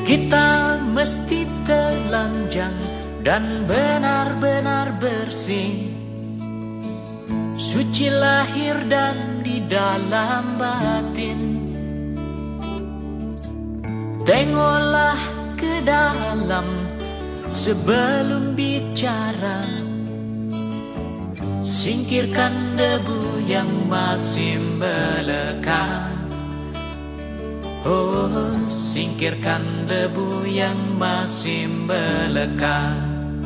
Kita mesti telanjang dan benar-benar bersih, suci lahir dan di dalam batin. Tengoklah ke dalam sebelum bicara, singkirkan debu yang masih melekat. Oh, singkirkan debu yang masih melekat.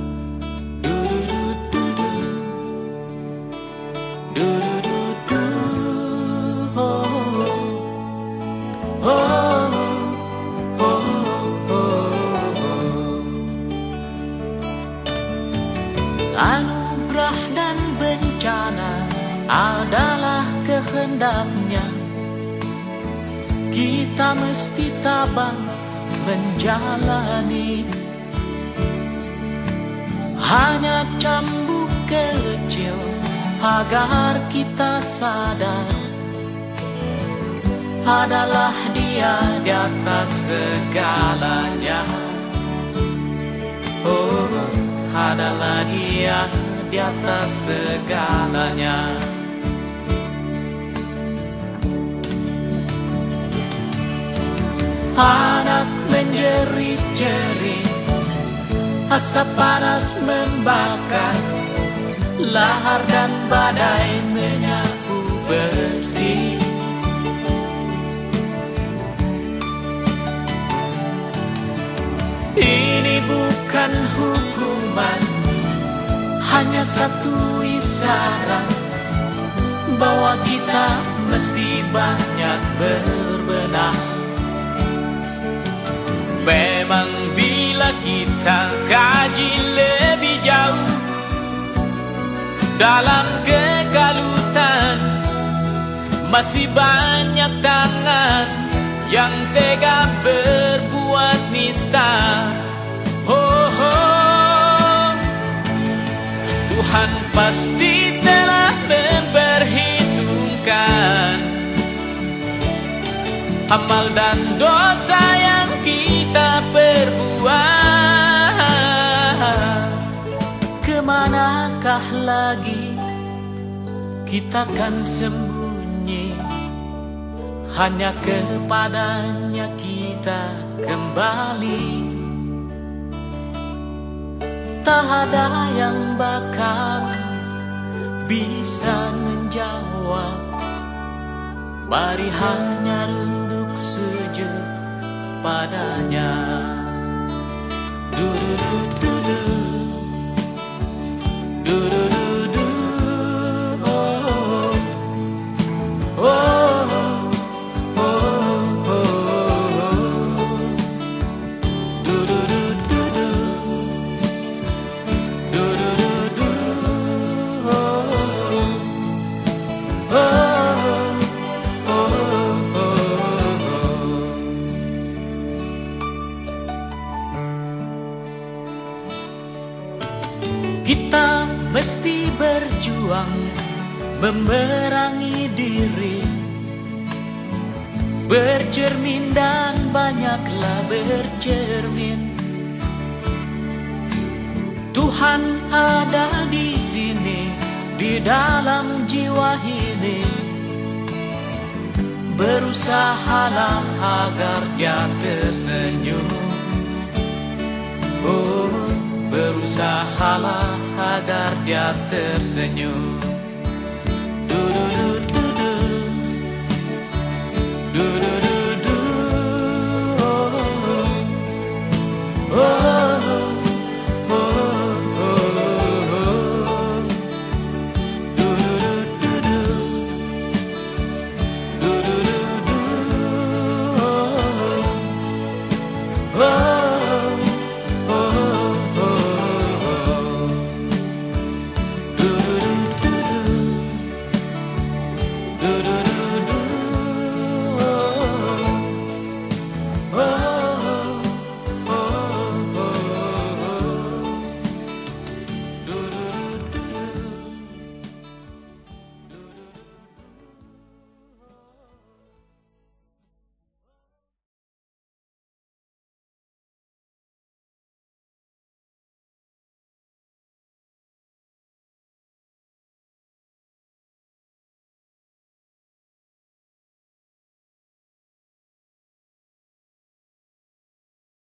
Anugerah dan bencana adalah kehendaknya. Kita mesti tabah menjalani. Hanya cambuk kecil agar kita sadar, adalah Dia di atas segalanya. Oh, adalah Dia di atas segalanya. Anak menjerit-jerit, asap panas membakar, lahar dan badai menyapu bersih. Ini bukan hukuman, hanya satu isyarat bahwa kita mesti banyak berbenah. Memang bila kita kaji lebih jauh dalam kegalutan, masih banyak tangan yang tega berbuat nista. Oh, oh, Tuhan pasti telah memperhitungkan amal dan dosa yang kita perbuat. Kemanakah lagi kita kan sembunyi? Hanya kepadanya kita kembali. Tak ada yang bakal bisa menjawab. Mari hanya runduk sujud padanya. Du-du-du-du-du, du-du-du-du, oh, oh, oh, oh, oh, du-du-du-du-du, du-du-du-du, oh, oh. Kita mesti berjuang memerangi diri, bercermin dan banyaklah bercermin. Tuhan ada di sini, di dalam jiwa ini. Berusahalah agar Dia tersenyum. Oh, berusahalah agar Dia tersenyum. Du-du-du-du.